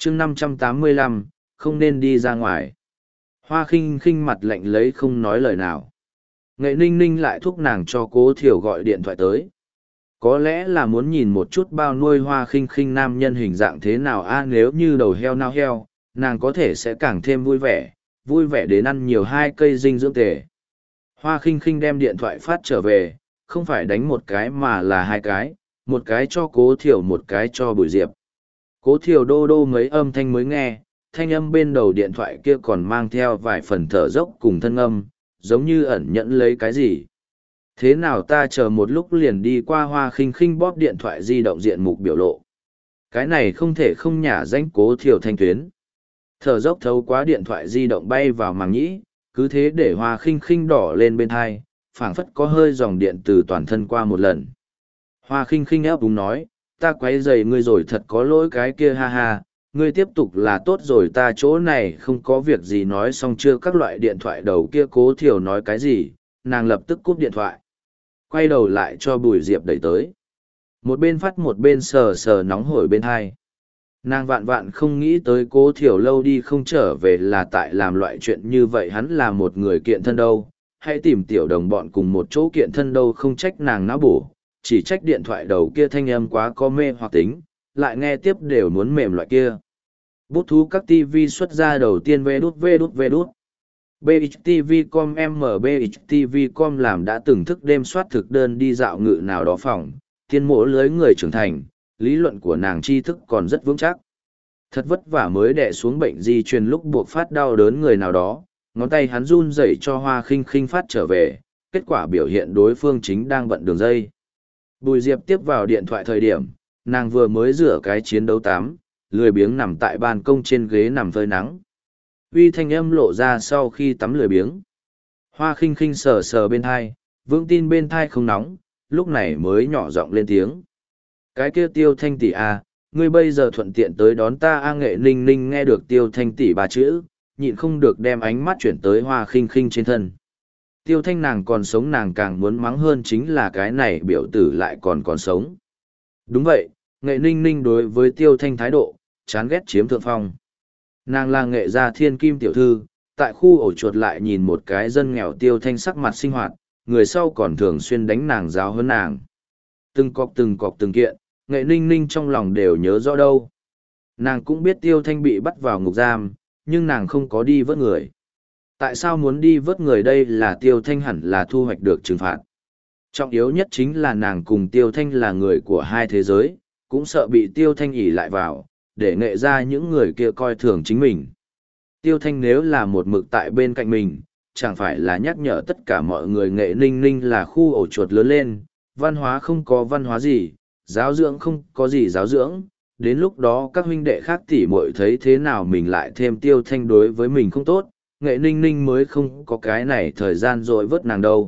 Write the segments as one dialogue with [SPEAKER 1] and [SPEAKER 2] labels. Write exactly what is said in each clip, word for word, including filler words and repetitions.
[SPEAKER 1] chương năm trăm tám mươi lăm, không nên đi ra ngoài. Hoa khinh khinh mặt lạnh lấy không nói lời nào. Nghệ ninh ninh lại thúc nàng cho cố thiểu gọi điện thoại tới. Có lẽ là muốn nhìn một chút bao nuôi hoa khinh khinh nam nhân hình dạng thế nào a nếu như đầu heo nao heo, nàng có thể sẽ càng thêm vui vẻ, vui vẻ đến ăn nhiều hai cây dinh dưỡng tề. Hoa khinh khinh đem điện thoại phát trở về, không phải đánh một cái mà là hai cái, một cái cho cố thiểu một cái cho Bùi Diệp. Cố thiểu đô đô mấy âm thanh mới nghe, thanh âm bên đầu điện thoại kia còn mang theo vài phần thở dốc cùng thân âm, giống như ẩn nhẫn lấy cái gì. Thế nào ta chờ một lúc liền đi qua Hoa khinh khinh bóp điện thoại di động diện mục biểu lộ. Cái này không thể không nhả danh cố thiểu thanh tuyến. Thở dốc thấu quá điện thoại di động bay vào màng nhĩ, cứ thế để Hoa khinh khinh đỏ lên bên thai, phảng phất có hơi dòng điện từ toàn thân qua một lần. Hoa khinh khinh ép đúng nói, ta quấy rầy ngươi rồi thật có lỗi cái kia ha ha, ngươi tiếp tục là tốt rồi ta chỗ này không có việc gì nói xong chưa các loại điện thoại đầu kia cố thiểu nói cái gì, nàng lập tức cúp điện thoại. Quay đầu lại cho Bùi Diệp đẩy tới. Một bên phát một bên sờ sờ nóng hổi bên hai. Nàng vạn vạn không nghĩ tới cố thiểu lâu đi không trở về là tại làm loại chuyện như vậy hắn là một người kiện thân đâu. Hãy tìm tiểu đồng bọn cùng một chỗ kiện thân đâu không trách nàng não bổ, chỉ trách điện thoại đầu kia thanh âm quá có mê hoặc tính, lại nghe tiếp đều muốn mềm loại kia. Bút thú các tivi xuất ra đầu tiên vê đút vê đút vê đút. bê hát tê vê chấm com em bê hát tê vê chấm com làm đã từng thức đêm soát thực đơn đi dạo ngự nào đó phòng, tiên mỗ lưới người trưởng thành, lý luận của nàng tri thức còn rất vững chắc. Thật vất vả mới đè xuống bệnh di truyền lúc buộc phát đau đớn người nào đó, ngón tay hắn run rẩy cho Hoa khinh khinh phát trở về, kết quả biểu hiện đối phương chính đang bận đường dây. Bùi Diệp tiếp vào điện thoại thời điểm, nàng vừa mới rửa cái chiến đấu tám, lười biếng nằm tại ban công trên ghế nằm phơi nắng. Uy thanh âm lộ ra sau khi tắm lười biếng. Hoa khinh khinh sờ sờ bên thai, vững tin bên thai không nóng, lúc này mới nhỏ giọng lên tiếng. Cái kia Tiêu Thanh tỷ à, ngươi bây giờ thuận tiện tới đón ta a Nghệ ninh ninh nghe được Tiêu Thanh tỷ ba chữ, nhịn không được đem ánh mắt chuyển tới Hoa khinh khinh trên thân. Tiêu Thanh nàng còn sống nàng càng muốn mắng hơn chính là cái này biểu tử lại còn còn sống. Đúng vậy, Nghệ ninh ninh đối với Tiêu Thanh thái độ, chán ghét chiếm thượng phong. Nàng là nghệ gia thiên kim tiểu thư, tại khu ổ chuột lại nhìn một cái dân nghèo Tiêu Thanh sắc mặt sinh hoạt, người sau còn thường xuyên đánh nàng giáo hơn nàng. Từng cọc từng cọc từng kiện, Nghệ ninh ninh trong lòng đều nhớ rõ đâu. Nàng cũng biết Tiêu Thanh bị bắt vào ngục giam, nhưng nàng không có đi vớt người. Tại sao muốn đi vớt người đây là Tiêu Thanh hẳn là thu hoạch được trừng phạt. Trọng yếu nhất chính là nàng cùng Tiêu Thanh là người của hai thế giới, cũng sợ bị Tiêu Thanh ỉ lại vào, để nghệ ra những người kia coi thường chính mình. Tiêu Thanh nếu là một mực tại bên cạnh mình, chẳng phải là nhắc nhở tất cả mọi người Nghệ ninh ninh là khu ổ chuột lớn lên, văn hóa không có văn hóa gì, giáo dưỡng không có gì giáo dưỡng, đến lúc đó các huynh đệ khác tỉ muội thấy thế nào mình lại thêm Tiêu Thanh đối với mình không tốt, Nghệ ninh ninh mới không có cái này thời gian rồi vớt nàng đâu.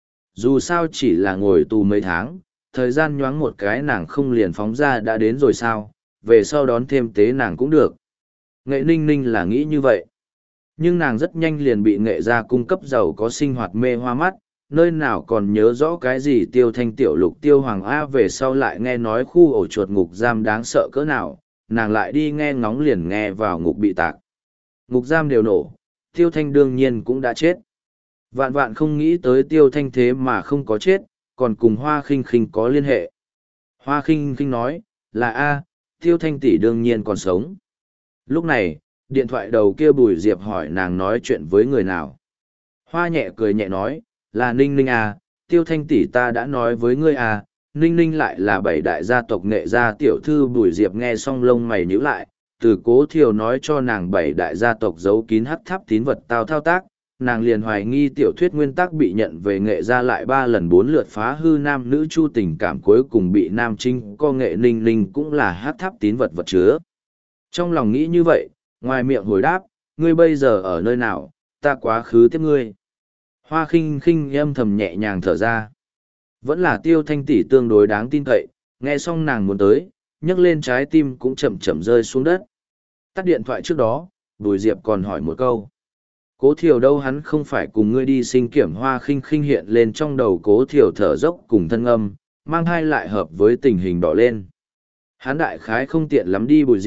[SPEAKER 1] Dù sao chỉ là ngồi tù mấy tháng, thời gian nhoáng một cái nàng không liền phóng ra đã đến rồi sao, về sau đón thêm tế nàng cũng được. Nghệ ninh ninh là nghĩ như vậy. Nhưng nàng rất nhanh liền bị nghệ gia cung cấp giàu có sinh hoạt mê hoa mắt, nơi nào còn nhớ rõ cái gì Tiêu Thanh tiểu lục Tiêu Hoàng A về sau lại nghe nói khu ổ chuột ngục giam đáng sợ cỡ nào, nàng lại đi nghe ngóng liền nghe vào ngục bị tạc. Ngục giam đều nổ, Tiêu Thanh đương nhiên cũng đã chết. Vạn vạn không nghĩ tới Tiêu Thanh thế mà không có chết, còn cùng Hoa khinh khinh có liên hệ. Hoa khinh khinh nói, là A, Tiêu Thanh tỷ đương nhiên còn sống. Lúc này, điện thoại đầu kia Bùi Diệp hỏi nàng nói chuyện với người nào. Hoa nhẹ cười nhẹ nói, là Ninh Ninh à, Tiêu Thanh tỷ ta đã nói với ngươi à, Ninh Ninh lại là bảy đại gia tộc nghệ gia tiểu thư. Bùi Diệp nghe xong lông mày nhíu lại, từ Cố Thiều nói cho nàng bảy đại gia tộc giấu kín hắc tháp tín vật tao thao tác, nàng liền hoài nghi tiểu thuyết nguyên tắc bị nhận về nghệ gia lại ba lần bốn lượt phá hư nam nữ chu tình cảm cuối cùng bị nam trinh co nghệ Ninh Ninh cũng là hắc tháp tín vật vật chứa. Trong lòng nghĩ như vậy, ngoài miệng hồi đáp, ngươi bây giờ ở nơi nào, ta quá khứ tiếp ngươi. Hoa khinh khinh âm thầm nhẹ nhàng thở ra. Vẫn là Tiêu Thanh tỷ tương đối đáng tin cậy, nghe xong nàng muốn tới, nhấc lên trái tim cũng chậm chậm rơi xuống đất. Tắt điện thoại trước đó, Bùi Diệp còn hỏi một câu. Cố Thiều đâu hắn không phải cùng ngươi đi sinh kiểm. Hoa khinh khinh hiện lên trong đầu Cố Thiều thở dốc cùng thân âm, mang hai lại hợp với tình hình đỏ lên. Hắn đại khái không tiện lắm đi. Bùi Diệp,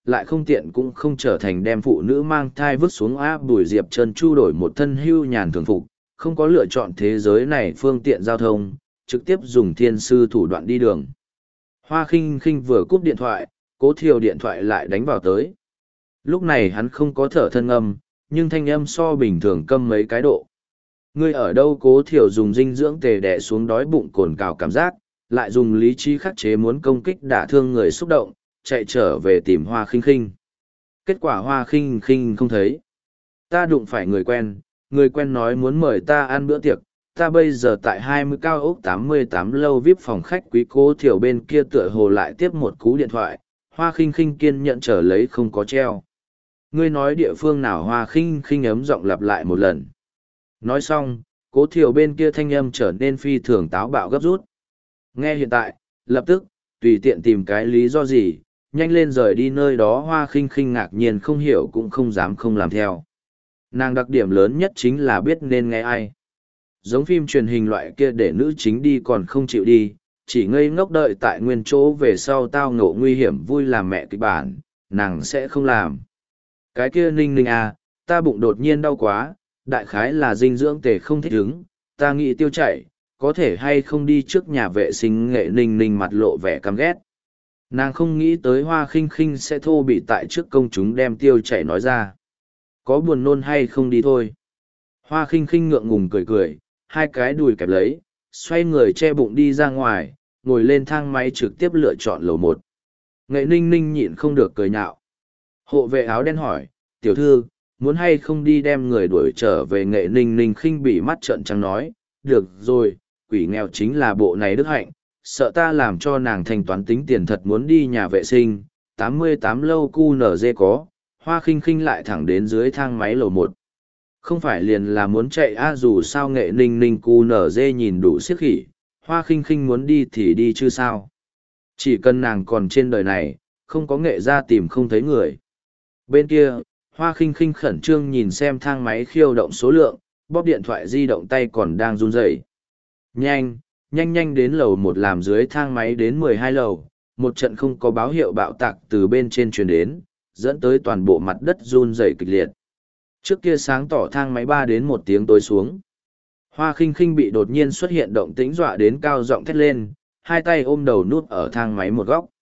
[SPEAKER 1] lại không tiện cũng không trở thành đem phụ nữ mang thai vứt xuống áp Bùi Diệp Trần chu đổi một thân hưu nhàn thường phục, không có lựa chọn thế giới này phương tiện giao thông, trực tiếp dùng thiên sư thủ đoạn đi đường. Hoa khinh khinh vừa cúp điện thoại, Cố Thiều điện thoại lại đánh vào tới. Lúc này hắn không có thở thân âm, nhưng thanh âm so bình thường câm mấy cái độ. Ngươi ở đâu? Cố Thiều dùng dinh dưỡng tề đè xuống đói bụng cồn cào cảm giác, lại dùng lý trí khắc chế muốn công kích đả thương người xúc động, chạy trở về tìm Hoa khinh khinh. Kết quả Hoa khinh khinh không thấy. Ta đụng phải người quen, người quen nói muốn mời ta ăn bữa tiệc, ta bây giờ tại hai mươi cao ốc tám mươi tám lâu vi ai pi phòng khách quý. Cố Thiều bên kia tựa hồ lại tiếp một cú điện thoại, Hoa khinh khinh kiên nhận trở lấy không có treo. Ngươi nói địa phương nào? Hoa khinh khinh ấm giọng lặp lại một lần. Nói xong, Cố Thiều bên kia thanh âm trở nên phi thường táo bạo gấp rút. Nghe hiện tại, lập tức, tùy tiện tìm cái lý do gì, nhanh lên rời đi nơi đó. Hoa khinh khinh ngạc nhiên không hiểu cũng không dám không làm theo. Nàng đặc điểm lớn nhất chính là biết nên nghe ai. Giống phim truyền hình loại kia để nữ chính đi còn không chịu đi, chỉ ngây ngốc đợi tại nguyên chỗ về sau tao ngộ nguy hiểm vui làm mẹ kịch bản, nàng sẽ không làm. Cái kia Ninh Ninh à, ta bụng đột nhiên đau quá, đại khái là dinh dưỡng tề không thích ứng, ta nghĩ tiêu chảy, có thể hay không đi trước nhà vệ sinh? Nghệ Ninh Ninh mặt lộ vẻ căm ghét. Nàng không nghĩ tới Hoa khinh khinh sẽ thô bị tại trước công chúng đem tiêu chảy nói ra. Có buồn nôn hay không đi thôi. Hoa khinh khinh ngượng ngùng cười cười, hai cái đùi kẹp lấy, xoay người che bụng đi ra ngoài, ngồi lên thang máy trực tiếp lựa chọn lầu một. Nghệ Ninh Ninh nhịn không được cười nhạo. Hộ vệ áo đen hỏi, tiểu thư, muốn hay không đi đem người đuổi trở về? Nghệ Ninh Ninh khinh bỉ mắt trợn trắng nói, được rồi, quỷ nghèo chính là bộ này đức hạnh, sợ ta làm cho nàng thanh toán tính tiền thật muốn đi nhà vệ sinh. tám mươi tám lâu cu nở dê có. Hoa khinh khinh lại thẳng đến dưới thang máy lầu một. Không phải liền là muốn chạy a à, dù sao Nghệ Ninh Ninh cu nở dê nhìn đủ xiếc khỉ, Hoa khinh khinh muốn đi thì đi chứ sao. Chỉ cần nàng còn trên đời này, không có nghệ ra tìm không thấy người. Bên kia, Hoa khinh khinh khẩn trương nhìn xem thang máy khiêu động số lượng, bóp điện thoại di động tay còn đang run rẩy. Nhanh, nhanh nhanh đến lầu một. Làm dưới thang máy đến mười hai lầu, một trận không có báo hiệu bạo tạc từ bên trên truyền đến, dẫn tới toàn bộ mặt đất run rẩy kịch liệt. Trước kia sáng tỏ thang máy ba đến một tiếng tối xuống. Hoa khinh khinh bị đột nhiên xuất hiện động tĩnh dọa đến cao giọng thét lên, hai tay ôm đầu nút ở thang máy một góc.